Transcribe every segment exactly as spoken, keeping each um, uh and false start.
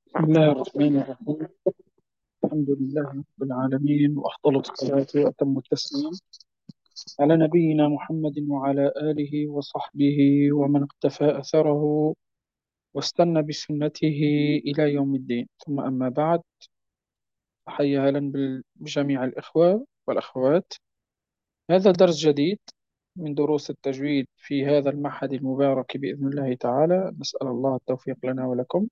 بسم الله الرحمن الرحيم. الحمد لله رب العالمين، وأفضل الصلاة وأتم التسليم على نبينا محمد وعلى آله وصحبه ومن اقتفى أثره واستنى بسنته إلى يوم الدين. ثم أما بعد، حيا أهلا بال- بجميع الإخوة والأخوات. هذا درس جديد من دروس التجويد في هذا المعهد المبارك بإذن الله تعالى. نسأل الله التوفيق لنا ولكم.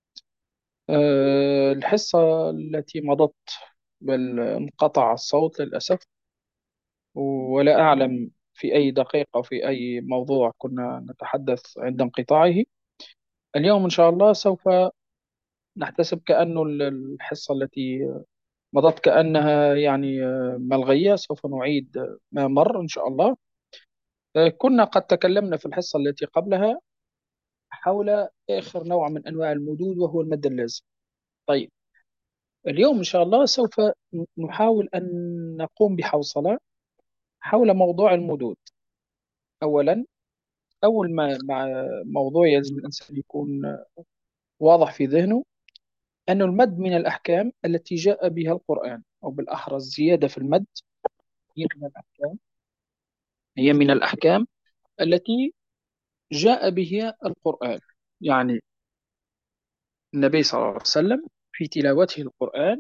أه، الحصة التي مضت، بل انقطع الصوت للأسف، ولا أعلم في أي دقيقة أو في أي موضوع كنا نتحدث عند انقطاعه. اليوم إن شاء الله سوف نحتسب كأنه ال- الحصة التي مضت كأنها يعني آه، ملغية. سوف نعيد آه، ما مر إن شاء الله. آه، كنا قد تكلمنا في الحصة التي قبلها حول آخر نوع من أنواع المدود، وهو المد اللازم. طيب، اليوم إن شاء الله سوف نحاول أن نقوم بحوصلة حول موضوع المدود. أولا، أول ما مع موضوع يلزم الإنسان يكون واضح في ذهنه أن المد من الأحكام التي جاء بها القرآن، أو بالأحرى الزيادة في المد هي من الأحكام هي من الأحكام التي جاء بها القرآن. يعني النبي صلى الله عليه وسلم في تلاوته القرآن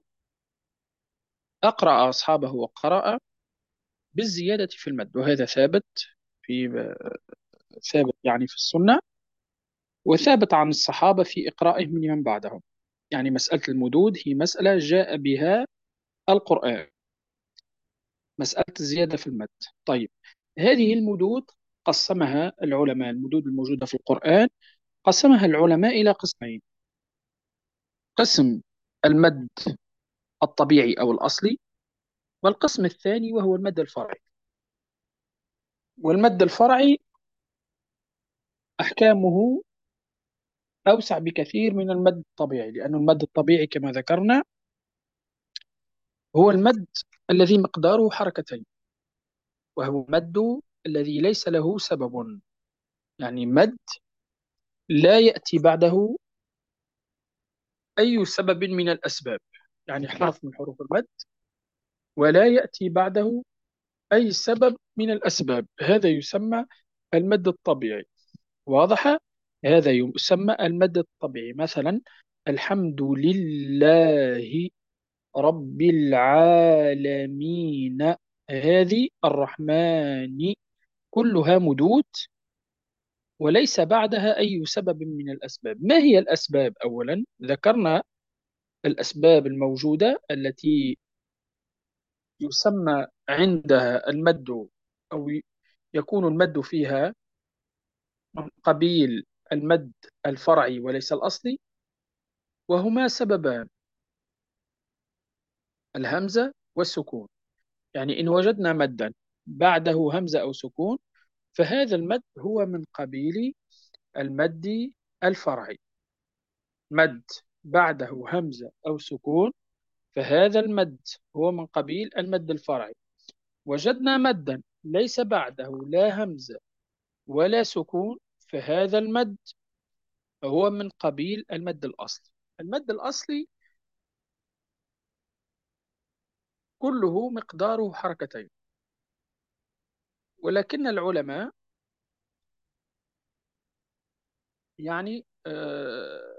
أقرأ أصحابه وقرأ بالزيادة في المد، وهذا ثابت في ثابت يعني في السنة، وثابت عن الصحابة في إقرائهم لمن بعدهم. يعني مسألة المدود هي مسألة جاء بها القرآن، مسألة الزيادة في المد. طيب، هذه المدود قسمها العلماء، المدود الموجودة في القرآن قسمها العلماء إلى قسمين: قسم المد الطبيعي أو الأصلي، والقسم الثاني وهو المد الفرعي. والمد الفرعي أحكامه أوسع بكثير من المد الطبيعي، لأن المد الطبيعي كما ذكرنا هو المد الذي مقداره حركتين، وهو المد الذي ليس له سبب. يعني مد لا يأتي بعده أي سبب من الأسباب، يعني حرف من حروف المد ولا يأتي بعده أي سبب من الأسباب، هذا يسمى المد الطبيعي. واضح؟ هذا يسمى المد الطبيعي. مثلا: الحمد لله رب العالمين، هذه الرحمن، كلها مدود وليس بعدها أي سبب من الأسباب. ما هي الأسباب؟ أولا ذكرنا الأسباب الموجودة التي يسمى عندها المد، أو يكون المد فيها من قبيل المد الفرعي وليس الأصلي، وهما سببان: الهمزة والسكون. يعني إن وجدنا مدا بعده همزة أو سكون، فهذا المد هو من قبيل المد الفرعي. مد بعده همزة أو سكون، فهذا المد هو من قبيل المد الفرعي. وجدنا مدا ليس بعده لا همزة ولا سكون، فهذا المد هو من قبيل المد الأصلي. المد الأصلي كله مقداره حركتين، ولكن العلماء يعني آه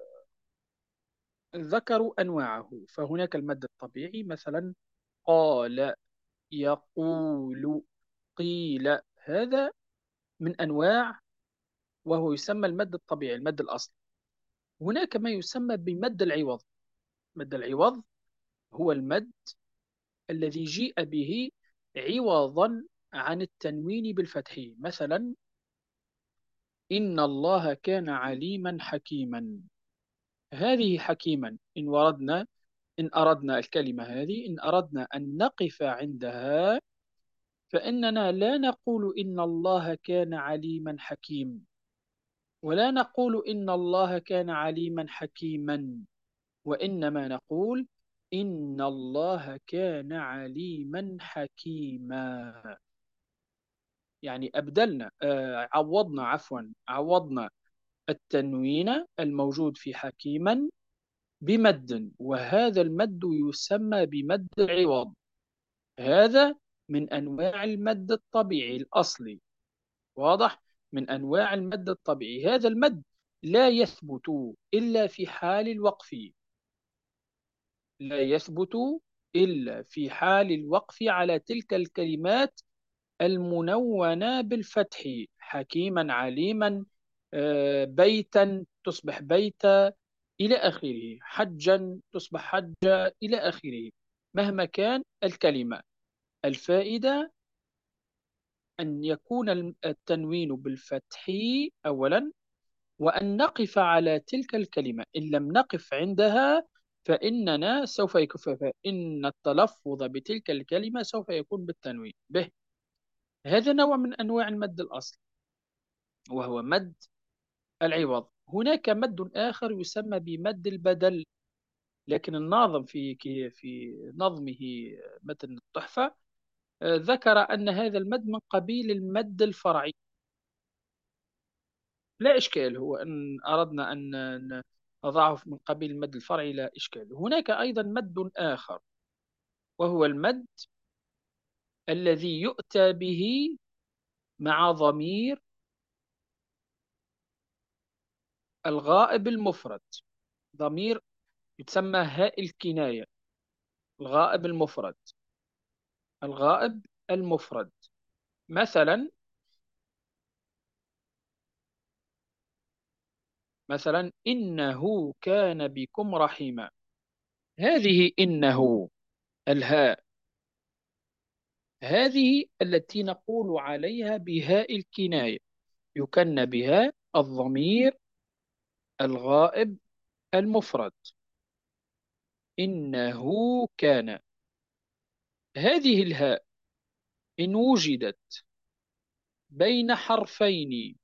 ذكروا أنواعه. فهناك المد الطبيعي، مثلا قال، يقول، قيل، هذا من أنواع، وهو يسمى المد الطبيعي، المد الأصلي. هناك ما يسمى بمد العوض. مد العوض هو المد الذي جيء به عوضا عن التنوين بالفتح. مثلا: إن الله كان عليما حكيما، هذه حكيما إن وردنا إن أردنا الكلمة هذه، إن أردنا أن نقف عندها، فإننا لا نقول إن الله كان عليما حكيم، ولا نقول إن الله كان عليما حكيما، وإنما نقول إن الله كان عليما حكيما. يعني أبدلنا آه عوضنا عفوا عوضنا التنوين الموجود في حكيما بمد، وهذا المد يسمى بمد العوض. هذا من أنواع المد الطبيعي الأصلي. واضح؟ من أنواع المد الطبيعي. هذا المد لا يثبت إلا في حال الوقف. لا يثبت إلا في حال الوقف على تلك الكلمات المنونة بالفتح: حكيما، عليما، آه، بيتا تصبح بيتا، إلى آخره، حجا تصبح حجا، إلى آخره. مهما كان الكلمة، الفائدة أن يكون التنوين بالفتح أولا، وأن نقف على تلك الكلمة. إن لم نقف عندها فإننا سوف يكون، فإن التلفظ بتلك الكلمة سوف يكون بالتنوين به. هذا نوع من أنواع المد الأصلي، وهو مد العوض. هناك مد آخر يسمى بمد البدل، لكن الناظم في في نظمه متن التحفة آه، ذكر أن هذا المد من قبيل المد الفرعي. لا إشكال، هو أن أردنا أن ن- نضعه من قبيل المد الفرعي لا إشكال. هناك أيضا مد آخر، وهو المد الذي يؤتى به مع ضمير الغائب المفرد. ضمير يتسمى هاء الكناية. الغائب المفرد. الغائب المفرد. مثلا مثلا إنه كان بكم رحيما. هذه إنه، الهاء، هذه التي نقول عليها بهاء الكناية، يكن بها الضمير الغائب المفرد. إنه كان. هذه الهاء إن وجدت بين حرفين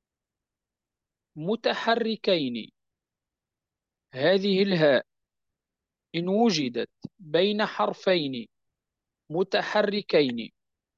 متحركين، هذه الهاء إن وجدت بين حرفين متحركين،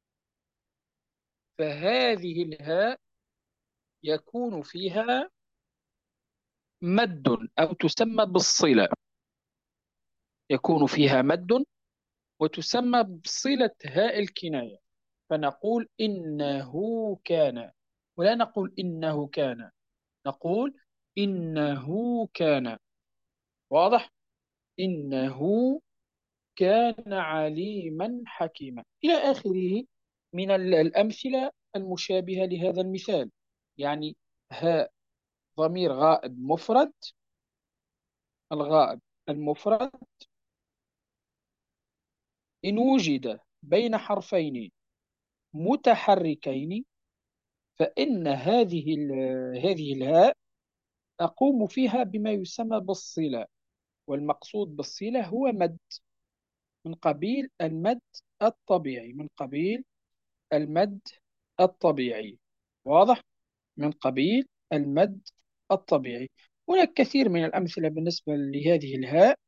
فهذه الهاء يكون فيها مد، أو تسمى بالصلة. يكون فيها مد وتسمى بصلة هاء الكناية. فنقول إنه كان، ولا نقول إنه كان، نقول إنه كان. واضح؟ إنه كان عليما حكيما، إلى آخره من ال- الأمثلة المشابهة لهذا المثال. يعني هاء ضمير غائب مفرد، الغائب المفرد إن وجد بين حرفين متحركين، فإن هذه ال- هذه الهاء أقوم فيها بما يسمى بالصلة. والمقصود بالصلة هو مد من قبيل المد الطبيعي، من قبيل المد الطبيعي. واضح؟ من قبيل المد الطبيعي. هناك كثير من الأمثلة بالنسبة لهذه الهاء.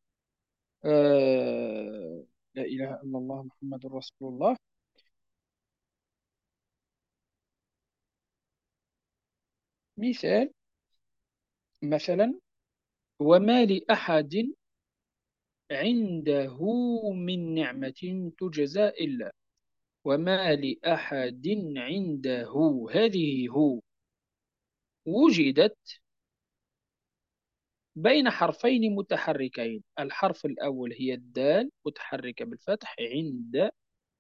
آه لا إله إلا الله محمد رسول الله. مثال، مثلا: وما لأحد عنده من نعمة تجزى إلا. وما لأحد عنده، هذه هو وجدت بين حرفين متحركين. الحرف الأول هي الدال متحركة بالفتح عنده،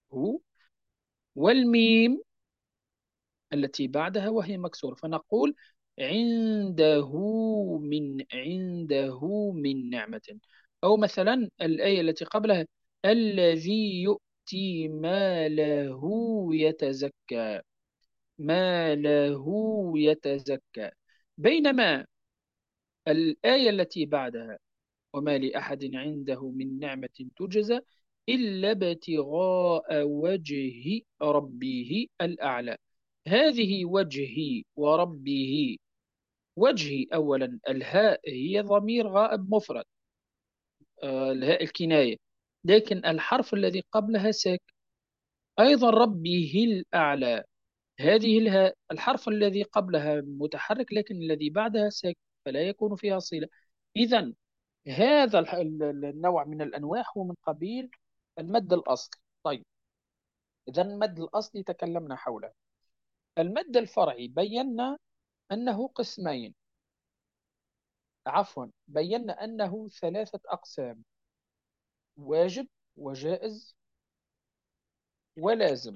والميم التي بعدها وهي مكسورة، فنقول عنده من عنده من نعمة. أو مثلا الآية التي قبلها: الذي يؤتي ماله يتزكى. ماله يتزكى. بينما الآية التي بعدها: وما لأحد عنده من نعمة تجزى إلا ابتغاء وجه ربه الأعلى. هذه وجهي وربه. وجهي أولا، الهاء هي ضمير غائب مفرد، آه، الهاء الكناية، لكن الحرف الذي قبلها ساكن. أيضا ربه الأعلى، هذه الهاء الحرف الذي قبلها متحرك، لكن الذي بعدها ساكن، فلا يكون فيها صلة. إذا هذا الح- ال- ال- النوع من الأنواع هو من قبيل المد الأصلي. طيب، إذا المد الأصلي تكلمنا حوله. المد الفرعي بينا أنه قسمين، عفوا بينا أنه ثلاثة أقسام: واجب، وجائز، ولازم.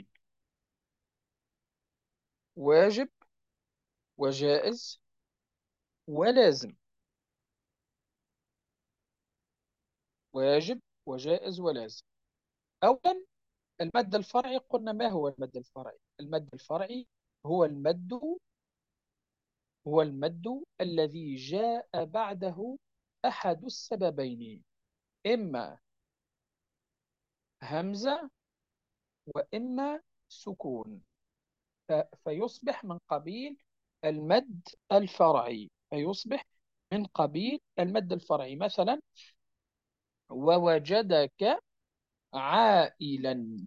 واجب، وجائز، ولازم. واجب، وجائز، ولازم. أولا، المد الفرعي. قلنا ما هو المد الفرعي؟ المد الفرعي هو المد هو المد الذي جاء بعده أحد السببين: إما همزة، وإما سكون. ف- فيصبح من قبيل المد الفرعي فيصبح من قبيل المد الفرعي. مثلا: ووجدك عائلا.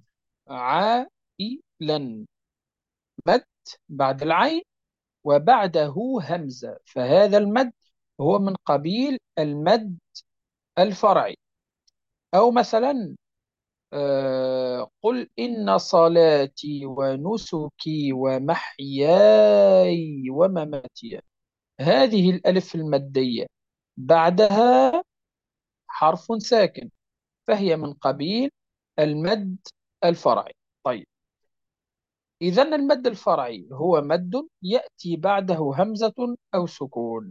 عائلا، مد بعد العين وبعده همزة، فهذا المد هو من قبيل المد الفرعي. أو مثلا: آه، قل إن صلاتي ونسكي ومحياي ومماتي. هذه الألف المادية بعدها حرف ساكن، فهي من قبيل المد الفرعي. طيب، إذا المد الفرعي هو مد يأتي بعده همزة أو سكون.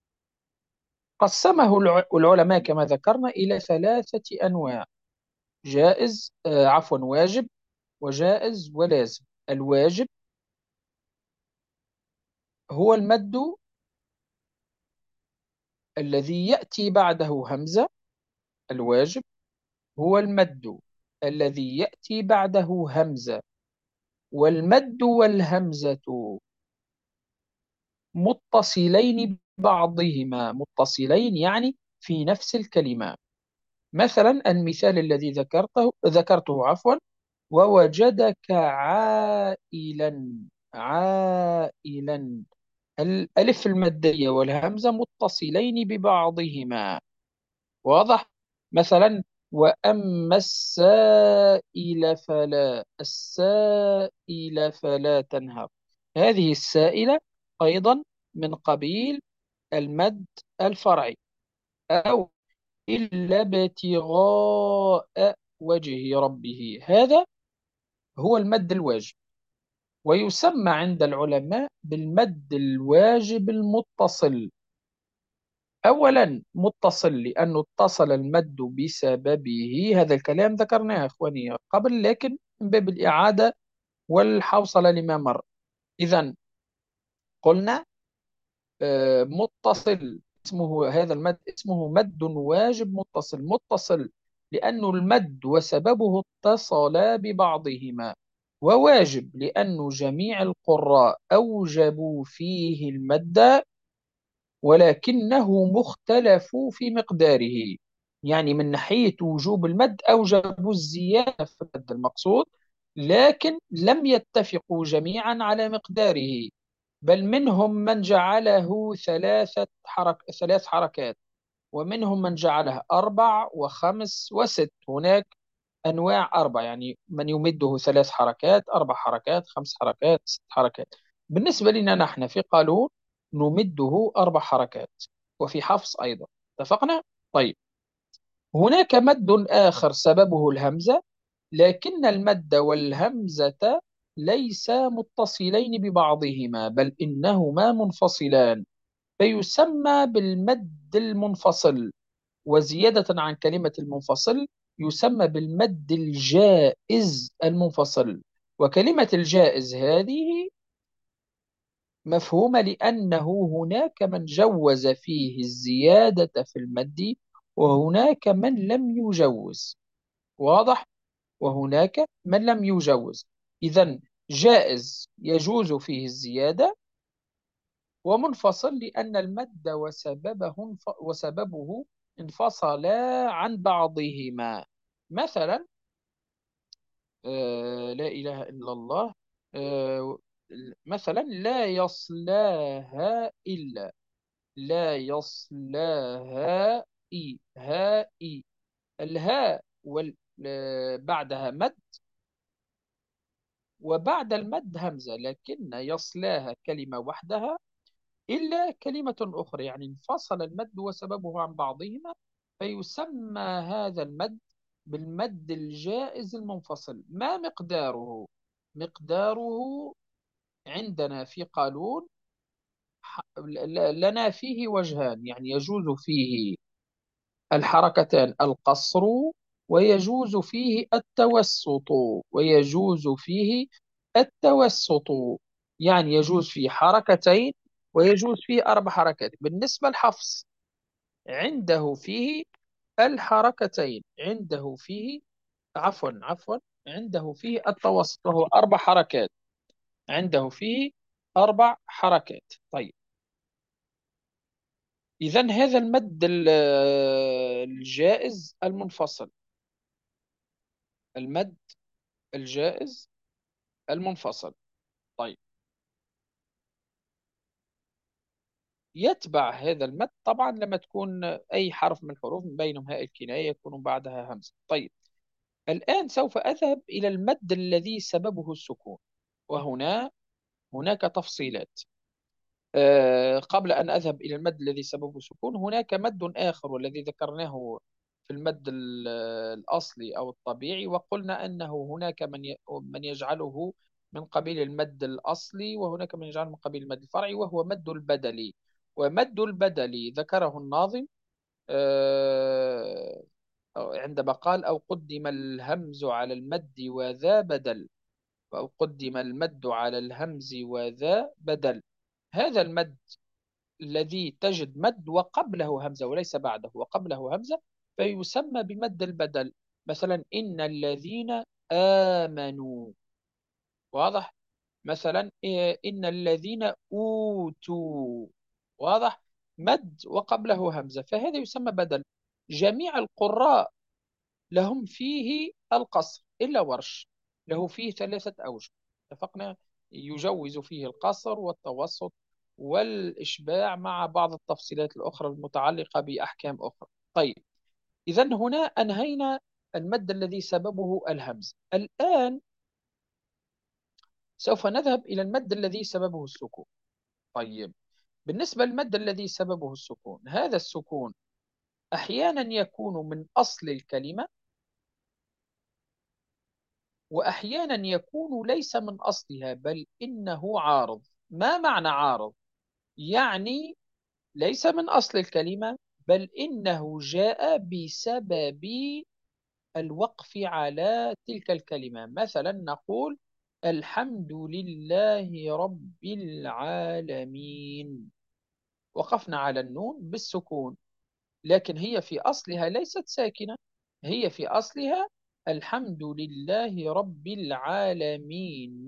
قسمه الع- العلماء كما ذكرنا إلى ثلاثة أنواع: جائز، آه، عفوا واجب، وجائز، ولازم. الواجب هو المد الذي يأتي بعده همزة. الواجب هو المد الذي يأتي بعده همزة. والمد والهمزة متصلين ببعضهما، متصلين يعني في نفس الكلمة. مثلا المثال الذي ذكرته ذكرته عفوا: ووجدك عائلا. عائلا، الألف المادية والهمزة متصلين ببعضهما. واضح؟ مثلا: وأما السائل فلا. السائل فلا تنهر. هذه السائلة أيضا من قبيل المد الفرعي. أو إلا ابتغاء وجه ربه، هذا هو المد الواجب، ويسمى عند العلماء بالمد الواجب المتصل. أولا متصل لأنه اتصل المد بسببه، هذا الكلام ذكرناه يا أخواني قبل، لكن من باب الإعادة والحوصلة لما مر. إذا قلنا آه، متصل، اسمه هذا المد اسمه مد واجب متصل. متصل لأنه المد وسببه اتصلا ببعضهما. وواجب لأن جميع القراء أوجبوا فيه المد، ولكنه مختلف في مقداره. يعني من ناحية وجوب المد أوجبوا الزيادة في المد المقصود، لكن لم يتفقوا جميعا على مقداره. بل منهم من جعله ثلاثة حرك ثلاث حركات، ومنهم من جعلها أربع وخمس وست. هناك أنواع أربع، يعني من يمده ثلاث حركات، أربع حركات، خمس حركات، ست حركات. بالنسبة لنا نحن في قانون نمده أربع حركات، وفي حفص أيضا. اتفقنا؟ طيب، هناك مد آخر سببه الهمزة، لكن المد والهمزة ليس متصلين ببعضهما، بل إنهما منفصلان، فيسمى بالمد المنفصل. وزيادة عن كلمة المنفصل يسمى بالمد الجائز المنفصل. وكلمة الجائز هذه مفهومة لأنه هناك من جوز فيه الزيادة في المد، وهناك من لم يجوز. واضح؟ وهناك من لم يجوز. إذن جائز يجوز فيه الزيادة، ومنفصل لأن المد وسببه وسببه انفصلا عن بعضهما. مثلا: آه لا إله إلا الله. آه مثلا: لا يصلاها إلا. لا يصلاها هائي. الهاء وال... بعدها مد، وبعد المد همزة، لكن يصلاها كلمة وحدها إلا كلمة أخرى، يعني انفصل المد وسببه عن بعضهما، فيسمى هذا المد بالمد الجائز المنفصل. ما مقداره؟ مقداره عندنا في قانون لنا فيه وجهان، يعني يجوز فيه الحركتان القصر، ويجوز فيه التوسط، ويجوز فيه التوسط، يعني يجوز فيه حركتين ويجوز فيه أربع حركات. بالنسبة لحفص عنده فيه الحركتين، عنده فيه عفوا عفوا عنده فيه التوسط وهو أربع حركات، عنده فيه أربع حركات. طيب، إذن هذا المد ال- الجائز المنفصل، المد الجائز المنفصل. طيب، يتبع هذا المد طبعا لما تكون أي حرف من الحروف من بينهم هاء الكناية يكون بعدها همزة. طيب، الآن سوف أذهب إلى المد الذي سببه السكون، وهنا هناك تفصيلات. آه، قبل أن أذهب إلى المد الذي سببه سكون، هناك مد آخر والذي ذكرناه في المد ال- الأصلي أو الطبيعي، وقلنا أنه هناك من ي- من يجعله من قبيل المد الأصلي، وهناك من يجعله من قبيل المد الفرعي، وهو مد البدلي. ومد البدلي ذكره الناظم آه، عندما قال: أو قدم الهمز على المد وذا بدل، أو قدم المد على الهمز وذا بدل. هذا المد الذي تجد مد وقبله همزة وليس بعده، وقبله همزة، فيسمى بمد البدل. مثلا إن الذين آمنوا، واضح؟ مثلا إيه، إن الذين أوتوا، واضح؟ مد وقبله همزة، فهذا يسمى بدل. جميع القراء لهم فيه القصر إلا ورش، له فيه ثلاثة أوجه، اتفقنا؟ يجوز فيه القصر والتوسط والإشباع مع بعض التفصيلات الأخرى المتعلقة بأحكام أخرى. طيب، إذا هنا أنهينا المد الذي سببه الهمز. الآن سوف نذهب إلى المد الذي سببه السكون. طيب، بالنسبة للمد الذي سببه السكون، هذا السكون أحيانا يكون من أصل الكلمة، وأحيانا يكون ليس من أصلها بل إنه عارض. ما معنى عارض؟ يعني ليس من أصل الكلمة بل إنه جاء بسبب الوقف على تلك الكلمة. مثلا نقول: الحمد لله رب العالمين، وقفنا على النون بالسكون، لكن هي في أصلها ليست ساكنة، هي في أصلها الحمد لله رب العالمين.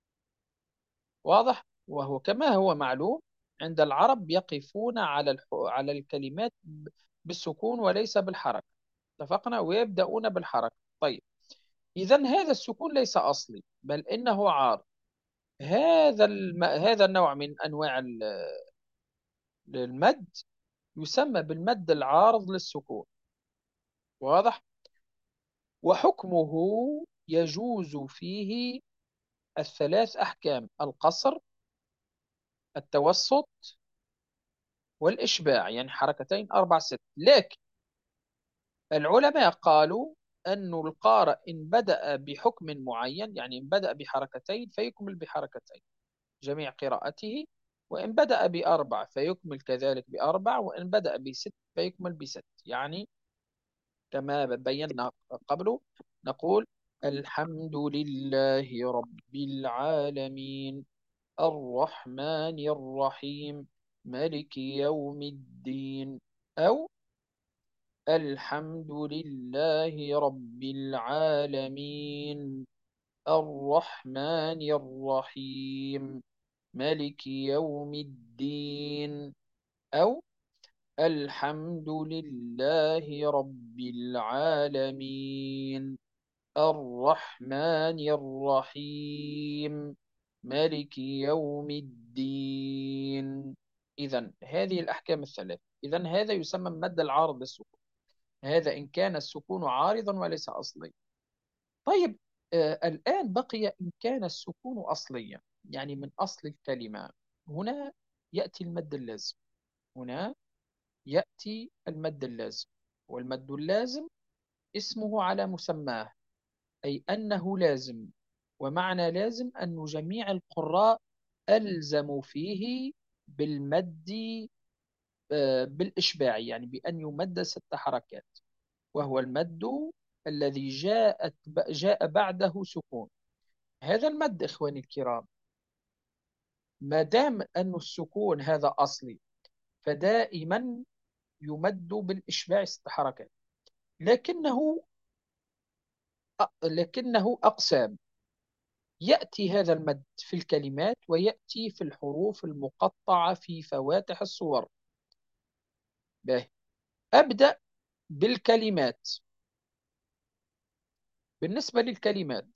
واضح؟ وهو كما هو معلوم عند العرب يقفون على الح... على الكلمات ب- بالسكون وليس بالحركة، اتفقنا؟ ويبدأون بالحركة. طيب، إذا هذا السكون ليس أصلي بل إنه عارض. هذا الم... هذا النوع من أنواع ال- المد يسمى بالمد العارض للسكون، واضح؟ وحكمه يجوز فيه الثلاث أحكام: القصر، التوسط، والإشباع، يعني حركتين أربع ست. لكن العلماء قالوا أن القارئ إن بدأ بحكم معين، يعني إن بدأ بحركتين فيكمل بحركتين جميع قراءته، وإن بدأ بأربع فيكمل كذلك بأربع، وإن بدأ بست فيكمل بست. يعني كما بينا قبل نقول: الحمد لله رب العالمين الرحمن الرحيم ملك يوم الدين، أو الحمد لله رب العالمين الرحمن الرحيم ملك يوم الدين، أو الحمد لله رب العالمين الرحمن الرحيم ملك يوم الدين. إذا هذه الأحكام الثلاث. إذا هذا يسمى المد العارض للسكون. هذا إن كان السكون عارضا وليس أصليا. طيب، آه الآن بقي إن كان السكون أصليا، يعني من أصل الكلمة. هنا يأتي المد اللازم. هنا يأتي المد اللازم. والمد اللازم اسمه على مسماه، أي أنه لازم. ومعنى لازم أن جميع القراء ألزموا فيه بالمد، آه، بالإشباع، يعني بأن يمد ست حركات. وهو المد الذي جاءت جاء بعده سكون. هذا المد إخواني الكرام، ما دام أن السكون هذا أصلي، فدائما يمد بالإشباع ست حركات. لكنه لكنه أقسام. يأتي هذا المد في الكلمات، ويأتي في الحروف المقطعة في فواتح الصور. به أبدأ بالكلمات. بالنسبة للكلمات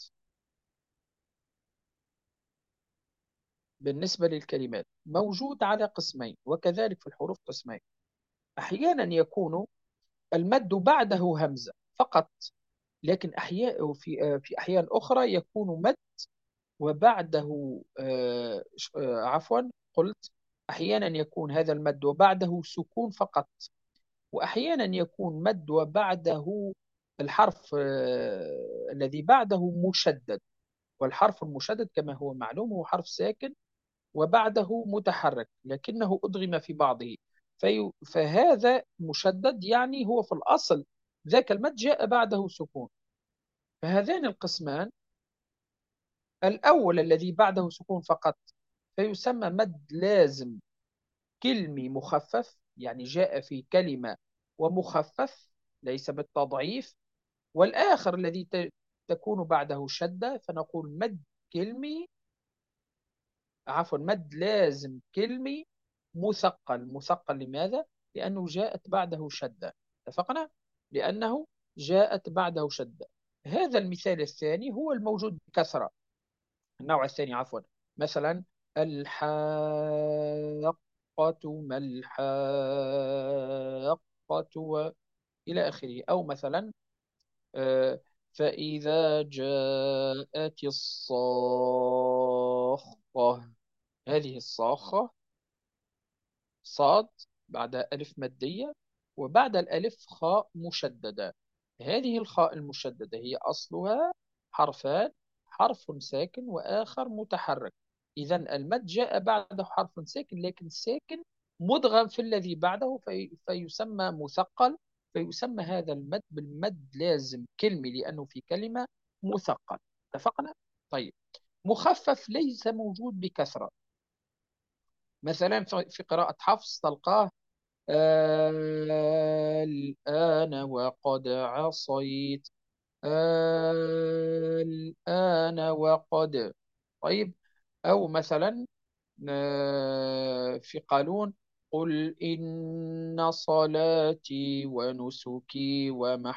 بالنسبة للكلمات موجود على قسمين، وكذلك في الحروف قسمين. أحيانا يكون المد بعده همزة فقط، لكن أحياء في في أحيان أخرى يكون مد وبعده آه، آه، عفوا قلت أحيانا يكون هذا المد وبعده سكون فقط. وأحيانا يكون مد وبعده الحرف آه، الذي بعده مشدد. والحرف المشدد كما هو معلوم هو حرف ساكن وبعده متحرك لكنه أدغم في بعضه. في فهذا مشدد، يعني هو في الأصل ذاك المد جاء بعده سكون. فهذان القسمان، الأول الذي بعده سكون فقط فيسمى مد لازم كلمي مخفف، يعني جاء في كلمة ومخفف ليس بالتضعيف. والآخر الذي تكون بعده شدة فنقول مد كلمي، عفوا مد لازم كلمي مثقل. مثقل لماذا؟ لأنه جاءت بعده شدة. اتفقنا؟ لأنه جاءت بعده شدة. هذا المثال الثاني هو الموجود بكثرة. النوع الثاني عفوا، مثلا الحاقة، ما الحاقة، وإلى آخره. أو مثلا آه، فإذا جاءت الصاخة. هذه الصاخة صاد بعد ألف مادية، وبعد الألف خاء مشددة. هذه الخاء المشددة هي أصلها حرفان، حرف ساكن وآخر متحرك. إذا المد جاء بعده حرف ساكن، لكن ساكن مدغم في الذي بعده في فيسمى مثقل. فيسمى هذا المد بالمد لازم كلمي لأنه في كلمة مثقل. اتفقنا؟ طيب، مخفف ليس موجود بكثرة. مثلا في قراءة حفص تلقاه الآن وقد عصيت. الآن وقد. طيب، أو مثلا آه، في قالون قل إن صلاتي ونسكي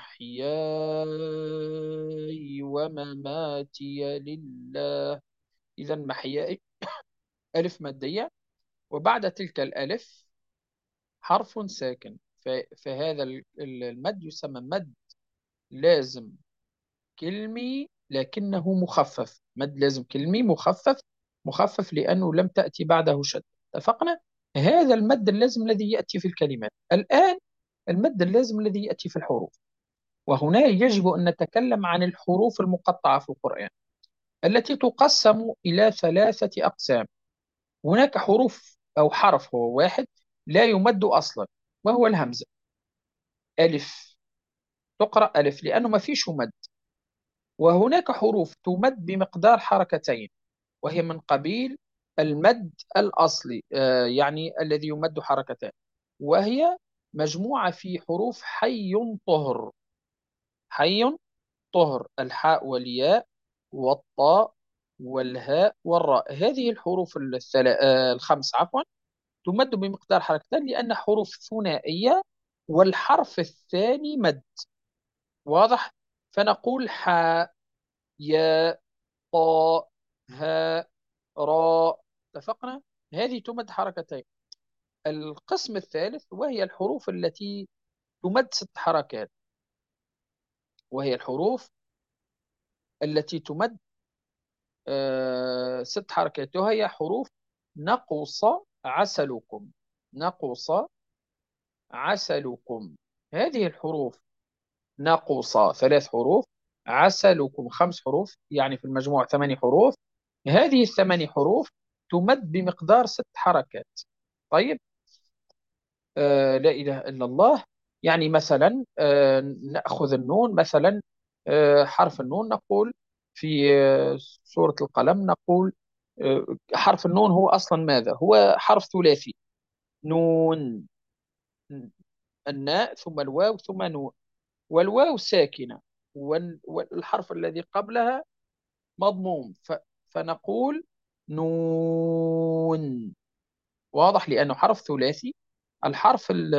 ومحياي ومماتي لله. إذا محياي ألف مادية، وبعد تلك الألف حرف ساكن. ف- فهذا ال- ال- المد يسمى مد لازم كلمي لكنه مخفف. مد لازم كلمي مخفف. مخفف لأنه لم تأتي بعده شد. اتفقنا؟ هذا المد اللازم الذي يأتي في الكلمات. الآن المد اللازم الذي يأتي في الحروف. وهنا يجب أن نتكلم عن الحروف المقطعة في القرآن التي تقسم إلى ثلاثة أقسام. هناك حروف أو حرف هو واحد لا يمد أصلا، وهو الهمزة. ألف، تقرأ ألف لأنه ما فيش مد. وهناك حروف تمد بمقدار حركتين، وهي من قبيل المد الأصلي، آه، يعني الذي يمد حركتان. وهي مجموعة في حروف حي طهر. حي طهر، الحاء والياء والطاء والهاء والراء. هذه الحروف الثلا- آه، الخمس عفوا تمد بمقدار حركتين لأن حروف ثنائية، والحرف الثاني مد. واضح؟ فنقول حاء، ياء، طاء، هاء، راء. اتفقنا؟ هذه تمد حركتين. القسم الثالث وهي الحروف التي تمد ست حركات، وهي الحروف التي تمد آه، ست حركات، وهي حروف نقص عسلكم. نقص عسلكم. هذه الحروف، نقص ثلاث حروف، عسلكم خمس حروف، يعني في المجموع ثماني حروف. هذه الثماني حروف تمد بمقدار ست حركات. طيب، آه لا إله إلا الله. يعني مثلا آه نأخذ النون مثلا. آه حرف النون نقول في آه سورة القلم نقول آه حرف النون هو أصلا ماذا؟ هو حرف ثلاثي. نون، الناء ثم الواو ثم نون، والواو ساكنة، وال- والحرف الذي قبلها مضموم، ف- فنقول نون. واضح، لأنه حرف ثلاثي. الحرف ال-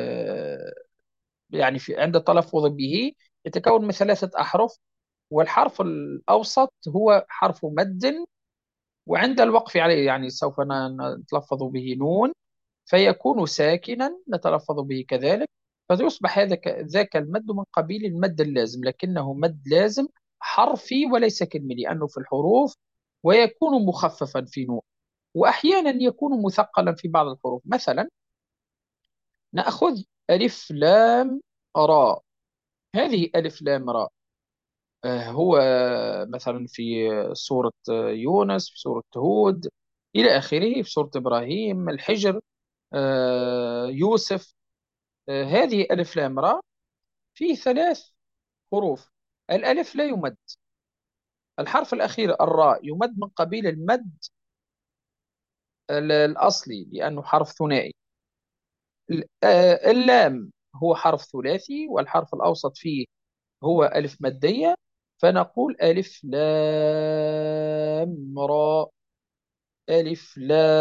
يعني في عند التلفظ به يتكون من ثلاثة أحرف، والحرف الأوسط هو حرف مد، وعند الوقف عليه يعني سوف ن- نتلفظ به نون، فيكون ساكنا نتلفظ به كذلك، فيصبح هذا ك- ذاك المد من قبيل المد اللازم، لكنه مد لازم حرفي وليس كلمي، لأنه في الحروف، ويكون مخففا في نون، وأحيانا يكون مثقلا في بعض الحروف. مثلا نأخذ ألف لام راء. هذه ألف لام راء آه، هو مثلا في سورة يونس، في سورة هود إلى آخره، في سورة إبراهيم، الحجر، آه، يوسف. آه، هذه ألف لام راء فيه ثلاث حروف. الألف لا يمد، الحرف الأخير الراء يمد من قبيل المد ال- الأصلي لأنه حرف ثنائي. ال- آه، اللام هو حرف ثلاثي، والحرف الأوسط فيه هو ألف مادية، فنقول ألف لام راء. ألف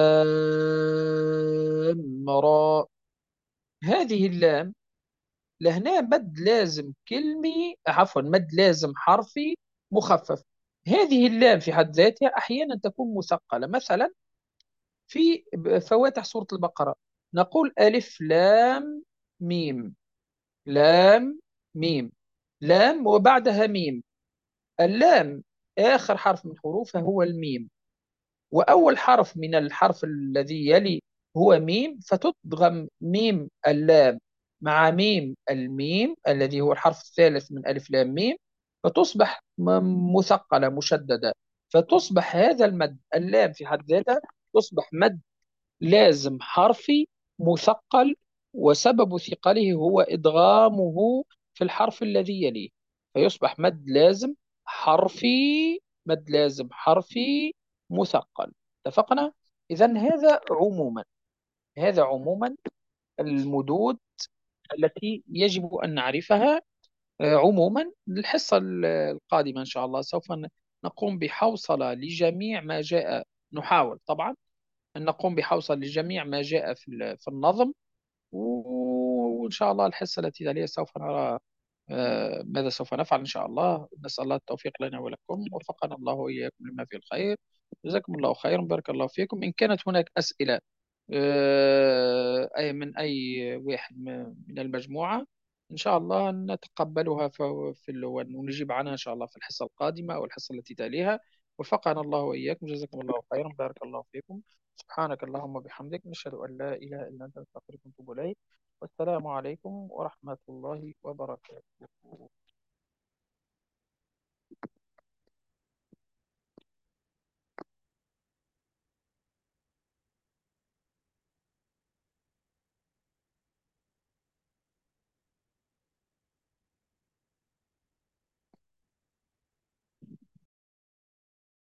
لام راء. هذه اللام لهنا مد لازم كلمي، عفوا مد لازم حرفي مخفف. هذه اللام في حد ذاتها أحيانا تكون مثقلة. مثلا في فواتح سورة البقرة نقول ألف لام ميم. لام ميم. لام وبعدها ميم. اللام آخر حرف من حروفها هو الميم، وأول حرف من الحرف الذي يلي هو ميم، فتدغم ميم اللام مع ميم الميم الذي هو الحرف الثالث من ألف لام ميم، فتصبح م- مثقلة مشددة، فتصبح هذا المد اللام في حد ذاتها تصبح مد لازم حرفي مثقل، وسبب ثقله هو إدغامه في الحرف الذي يليه، فيصبح مد لازم حرفي. مد لازم حرفي مثقل. اتفقنا؟ إذا هذا عموما، هذا عموما المدود التي يجب أن نعرفها. آه، عموما الحصة ال- القادمة إن شاء الله سوف ن- نقوم بحوصلة لجميع ما جاء. نحاول طبعا أن نقوم بحوصلة لجميع ما جاء في ال- في النظم، و- وإن شاء الله الحصة التي تليها سوف نرى آه، ماذا سوف نفعل إن شاء الله. نسأل الله التوفيق لنا ولكم، وفقنا الله وإياكم لما فيه الخير. جزاكم الله خيرا، بارك الله فيكم. إن كانت هناك أسئلة آه، أي من أي واحد م- من المجموعة، إن شاء الله نتقبلها ف- في ال- ونجيب عنها إن شاء الله في الحصة القادمة أو الحصة التي تليها. وفقنا الله وإياكم، جزاكم الله خيرا، بارك الله فيكم. سبحانك اللهم وبحمدك، نشهد أن لا إله إلا أنت، نستغفرك ونتوب إليك. والسلام عليكم ورحمة الله وبركاته.